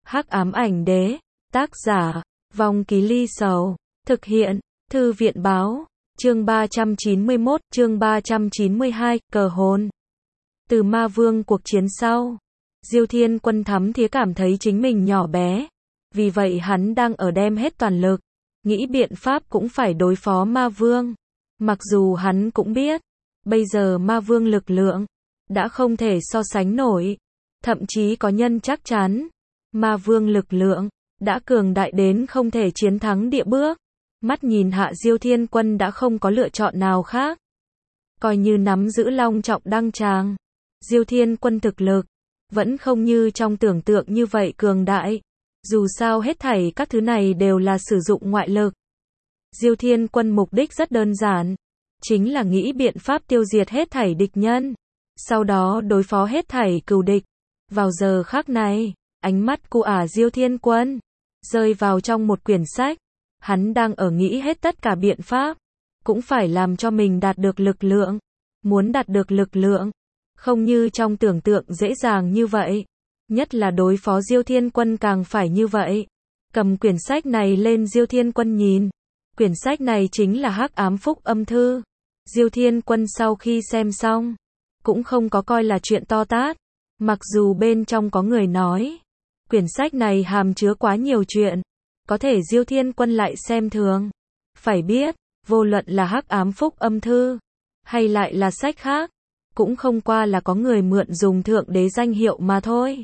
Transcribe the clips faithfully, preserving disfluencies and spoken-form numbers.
Hắc ám ảnh đế, tác giả, Vong Ký Ly Sầu, thực hiện, Thư viện báo, chương ba trăm chín mươi mốt, chương ba trăm chín mươi hai, cờ hồn. Từ ma vương cuộc chiến sau, Diêu Thiên Quân thắm thía cảm thấy chính mình nhỏ bé, vì vậy hắn đang ở đem hết toàn lực, nghĩ biện pháp cũng phải đối phó ma vương. Mặc dù hắn cũng biết, bây giờ ma vương lực lượng, đã không thể so sánh nổi, thậm chí có nhân chắc chắn, ma vương lực lượng, đã cường đại đến không thể chiến thắng địa bước. Mắt nhìn hạ Diêu Thiên Quân đã không có lựa chọn nào khác. Coi như nắm giữ long trọng đăng tràng, Diêu Thiên Quân thực lực, vẫn không như trong tưởng tượng như vậy cường đại. Dù sao hết thảy các thứ này đều là sử dụng ngoại lực. Diêu Thiên Quân mục đích rất đơn giản, chính là nghĩ biện pháp tiêu diệt hết thảy địch nhân, sau đó đối phó hết thảy cừu địch. Vào giờ khắc này, ánh mắt của ả Diêu Thiên Quân rơi vào trong một quyển sách. Hắn đang ở nghĩ hết tất cả biện pháp, cũng phải làm cho mình đạt được lực lượng. Muốn đạt được lực lượng, không như trong tưởng tượng dễ dàng như vậy. Nhất là đối phó Diêu Thiên Quân càng phải như vậy. Cầm quyển sách này lên, Diêu Thiên Quân nhìn. Quyển sách này chính là Hắc Ám Phúc Âm Thư. Diêu Thiên Quân sau khi xem xong, cũng không có coi là chuyện to tát. Mặc dù bên trong có người nói, quyển sách này hàm chứa quá nhiều chuyện, có thể Diêu Thiên Quân lại xem thường. Phải biết, vô luận là Hắc Ám Phúc Âm Thư, hay lại là sách khác, cũng không qua là có người mượn dùng thượng đế danh hiệu mà thôi.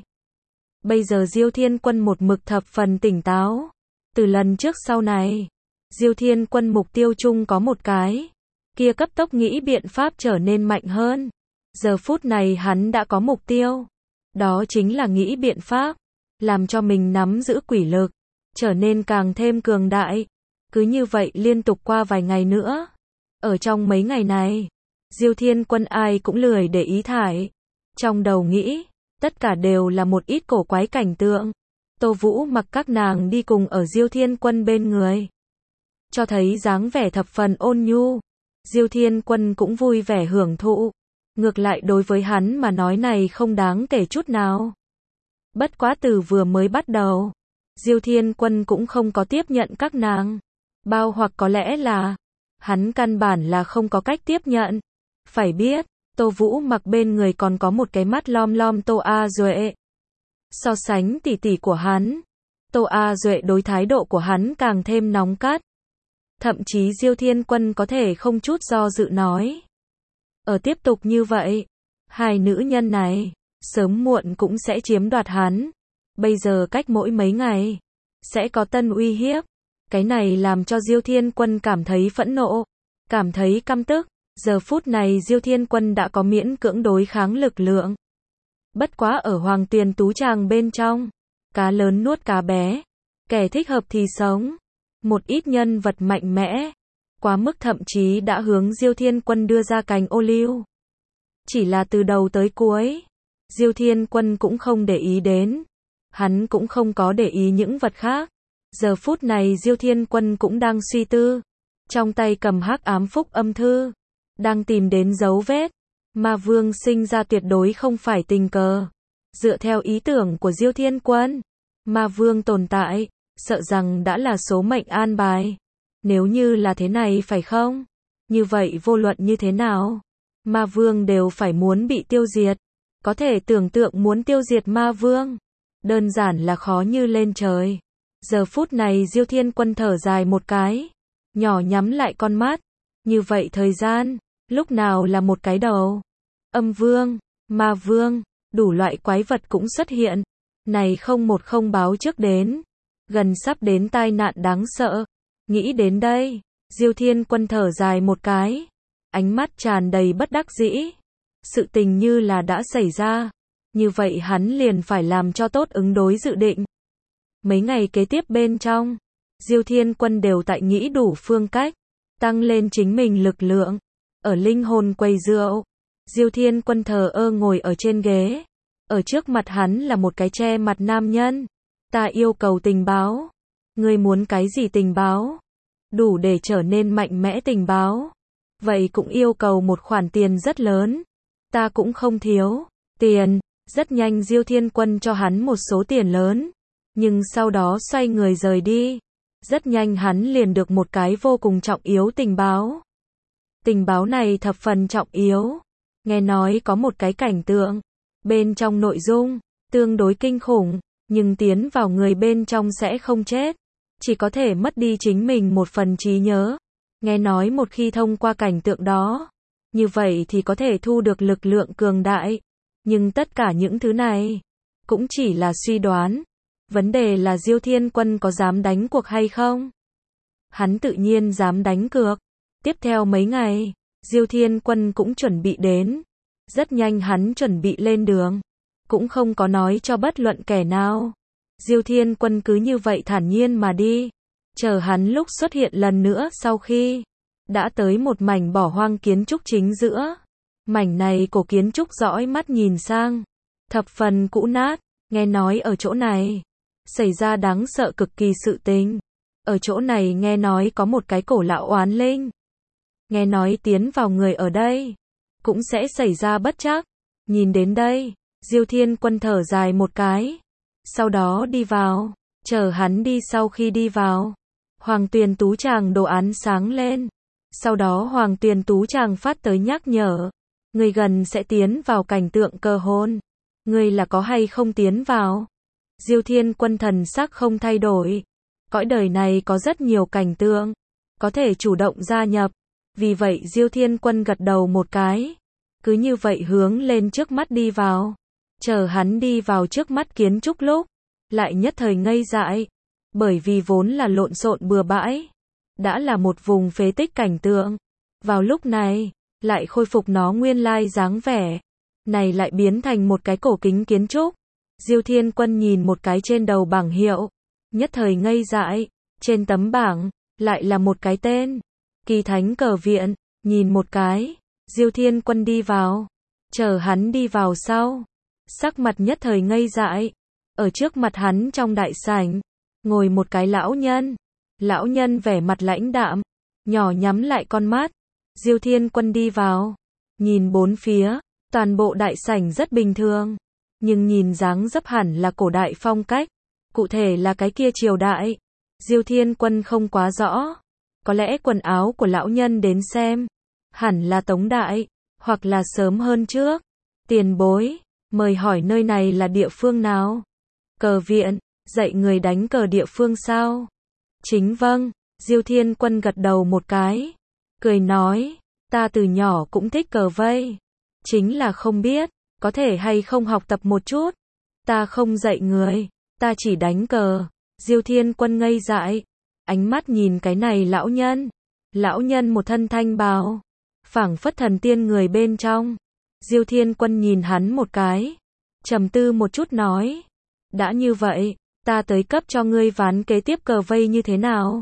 Bây giờ Diêu Thiên Quân một mực thập phần tỉnh táo. Từ lần trước sau này, Diêu Thiên Quân mục tiêu chung có một cái, kia cấp tốc nghĩ biện pháp trở nên mạnh hơn. Giờ phút này hắn đã có mục tiêu, đó chính là nghĩ biện pháp, làm cho mình nắm giữ quỷ lực, trở nên càng thêm cường đại. Cứ như vậy liên tục qua vài ngày nữa. Ở trong mấy ngày này, Diêu Thiên Quân ai cũng lười để ý thải. Trong đầu nghĩ, tất cả đều là một ít cổ quái cảnh tượng. Tô Vũ mặc các nàng đi cùng ở Diêu Thiên Quân bên người, cho thấy dáng vẻ thập phần ôn nhu. Diêu Thiên Quân cũng vui vẻ hưởng thụ. Ngược lại đối với hắn mà nói này không đáng kể chút nào. Bất quá từ vừa mới bắt đầu, Diêu Thiên Quân cũng không có tiếp nhận các nàng. Bao hoặc có lẽ là, hắn căn bản là không có cách tiếp nhận. Phải biết, Tô Vũ mặc bên người còn có một cái mắt lom lom Tô A Duệ. So sánh tỷ tỷ của hắn, Tô A Duệ đối thái độ của hắn càng thêm nóng cắt. Thậm chí Diêu Thiên Quân có thể không chút do dự nói, ở tiếp tục như vậy, hai nữ nhân này, sớm muộn cũng sẽ chiếm đoạt hắn. Bây giờ cách mỗi mấy ngày, sẽ có tân uy hiếp. Cái này làm cho Diêu Thiên Quân cảm thấy phẫn nộ, cảm thấy căm tức. Giờ phút này Diêu Thiên Quân đã có miễn cưỡng đối kháng lực lượng. Bất quá ở Hoàng Tuyền Tú Tràng bên trong, cá lớn nuốt cá bé, kẻ thích hợp thì sống. Một ít nhân vật mạnh mẽ, quá mức thậm chí đã hướng Diêu Thiên Quân đưa ra cành ô liu. Chỉ là từ đầu tới cuối, Diêu Thiên Quân cũng không để ý đến. Hắn cũng không có để ý những vật khác. Giờ phút này Diêu Thiên Quân cũng đang suy tư. Trong tay cầm Hắc Ám Phúc Âm Thư, đang tìm đến dấu vết. Ma vương sinh ra tuyệt đối không phải tình cờ. Dựa theo ý tưởng của Diêu Thiên Quân, ma vương tồn tại, sợ rằng đã là số mệnh an bài. Nếu như là thế này phải không? Như vậy vô luận như thế nào, ma vương đều phải muốn bị tiêu diệt. Có thể tưởng tượng muốn tiêu diệt ma vương, đơn giản là khó như lên trời. Giờ phút này Diêu Thiên Quân thở dài một cái, nhỏ nhắm lại con mắt. Như vậy thời gian, lúc nào là một cái đầu. Âm vương, ma vương, đủ loại quái vật cũng xuất hiện. Này không một không báo trước đến. Gần sắp đến tai nạn đáng sợ. Nghĩ đến đây, Diêu Thiên Quân thở dài một cái, ánh mắt tràn đầy bất đắc dĩ. Sự tình như là đã xảy ra, như vậy hắn liền phải làm cho tốt ứng đối dự định. Mấy ngày kế tiếp bên trong, Diêu Thiên Quân đều tại nghĩ đủ phương cách, tăng lên chính mình lực lượng. Ở linh hồn quầy rượu, Diêu Thiên Quân thờ ơ ngồi ở trên ghế. Ở trước mặt hắn là một cái che mặt nam nhân. Ta yêu cầu tình báo. Ngươi muốn cái gì tình báo? Đủ để trở nên mạnh mẽ tình báo. Vậy cũng yêu cầu một khoản tiền rất lớn. Ta cũng không thiếu tiền. Rất nhanh Diêu Thiên Quân cho hắn một số tiền lớn. nhưng sau đó xoay người rời đi. Rất nhanh hắn liền được một cái vô cùng trọng yếu tình báo. Tình báo này thập phần trọng yếu. Nghe nói có một cái cảnh tượng, bên trong nội dung, tương đối kinh khủng, nhưng tiến vào người bên trong sẽ không chết, chỉ có thể mất đi chính mình một phần trí nhớ. Nghe nói một khi thông qua cảnh tượng đó, như vậy thì có thể thu được lực lượng cường đại. Nhưng tất cả những thứ này, cũng chỉ là suy đoán. Vấn đề là Diêu Thiên Quân có dám đánh cuộc hay không? Hắn tự nhiên dám đánh cược. Tiếp theo mấy ngày, Diêu Thiên Quân cũng chuẩn bị đến. Rất nhanh hắn chuẩn bị lên đường, cũng không có nói cho bất luận kẻ nào. Diêu Thiên Quân cứ như vậy thản nhiên mà đi, chờ hắn lúc xuất hiện lần nữa sau khi đã tới một mảnh bỏ hoang kiến trúc chính giữa. Mảnh này cổ kiến trúc dõi mắt nhìn sang, thập phần cũ nát, nghe nói ở chỗ này xảy ra đáng sợ cực kỳ sự tình. Ở chỗ này nghe nói có một cái cổ lão oán linh. Nghe nói tiến vào người ở đây cũng sẽ xảy ra bất trắc. Nhìn đến đây, Diêu Thiên Quân thở dài một cái, sau đó đi vào. Chờ hắn đi, sau khi đi vào, Hoàng Tuyền Tú Tràng đồ án sáng lên. Sau đó Hoàng Tuyền Tú Tràng phát tới nhắc nhở, người gần sẽ tiến vào cảnh tượng cơ hôn. Người là có hay không tiến vào? Diêu Thiên Quân thần sắc không thay đổi. Cõi đời này có rất nhiều cảnh tượng, có thể chủ động gia nhập. Vì vậy Diêu Thiên Quân gật đầu một cái, cứ như vậy hướng lên trước mắt đi vào. Chờ hắn đi vào trước mắt kiến trúc lúc, lại nhất thời ngây dại, bởi vì vốn là lộn xộn bừa bãi, đã là một vùng phế tích cảnh tượng. Vào lúc này, lại khôi phục nó nguyên lai dáng vẻ, này lại biến thành một cái cổ kính kiến trúc. Diêu Thiên Quân nhìn một cái trên đầu bảng hiệu, nhất thời ngây dại, trên tấm bảng, lại là một cái tên, Kỳ Thánh Cờ Viện. Nhìn một cái, Diêu Thiên Quân đi vào, chờ hắn đi vào sau, sắc mặt nhất thời ngây dại. Ở trước mặt hắn trong đại sảnh, ngồi một cái lão nhân. Lão nhân vẻ mặt lãnh đạm, nhỏ nhắm lại con mắt. Diêu Thiên Quân đi vào, nhìn bốn phía, toàn bộ đại sảnh rất bình thường, nhưng nhìn dáng dấp hẳn là cổ đại phong cách, cụ thể là cái kia triều đại, Diêu Thiên Quân không quá rõ. Có lẽ quần áo của lão nhân đến xem, hẳn là Tống đại, hoặc là sớm hơn trước. Tiền bối, mời hỏi nơi này là địa phương nào? Cờ viện, dạy người đánh cờ địa phương sao? Chính vâng. Diêu Thiên Quân gật đầu một cái, cười nói, ta từ nhỏ cũng thích cờ vây, chính là không biết, có thể hay không học tập một chút. Ta không dạy người, ta chỉ đánh cờ. Diêu Thiên Quân ngây dại, ánh mắt nhìn cái này lão nhân. Lão nhân một thân thanh bào, phảng phất thần tiên người bên trong. Diêu Thiên Quân nhìn hắn một cái, trầm tư một chút nói, đã như vậy, ta tới cấp cho ngươi ván kế tiếp cờ vây như thế nào?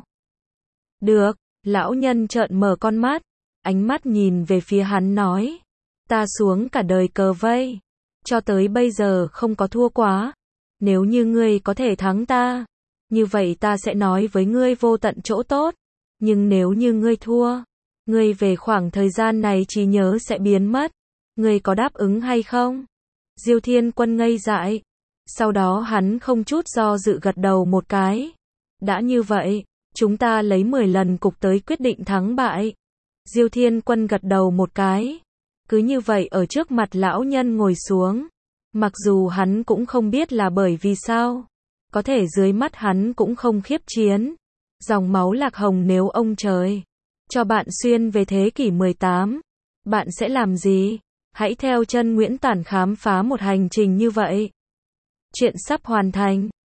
Được. Lão nhân trợn mở con mắt, ánh mắt nhìn về phía hắn nói, ta xuống cả đời cờ vây, cho tới bây giờ không có thua quá. Nếu như ngươi có thể thắng ta, như vậy ta sẽ nói với ngươi vô tận chỗ tốt. Nhưng nếu như ngươi thua, ngươi về khoảng thời gian này trí nhớ sẽ biến mất. Ngươi có đáp ứng hay không? Diêu Thiên Quân ngây dại. Sau đó hắn không chút do dự gật đầu một cái. Đã như vậy, chúng ta lấy mười lần cục tới quyết định thắng bại. Diêu Thiên Quân gật đầu một cái. Cứ như vậy ở trước mặt lão nhân ngồi xuống. Mặc dù hắn cũng không biết là bởi vì sao, có thể dưới mắt hắn cũng không khiếp chiến. Dòng máu lạc hồng, nếu ông trời cho bạn xuyên về thế kỷ mười tám, bạn sẽ làm gì? Hãy theo chân Nguyễn Tản khám phá một hành trình như vậy. Chuyện sắp hoàn thành.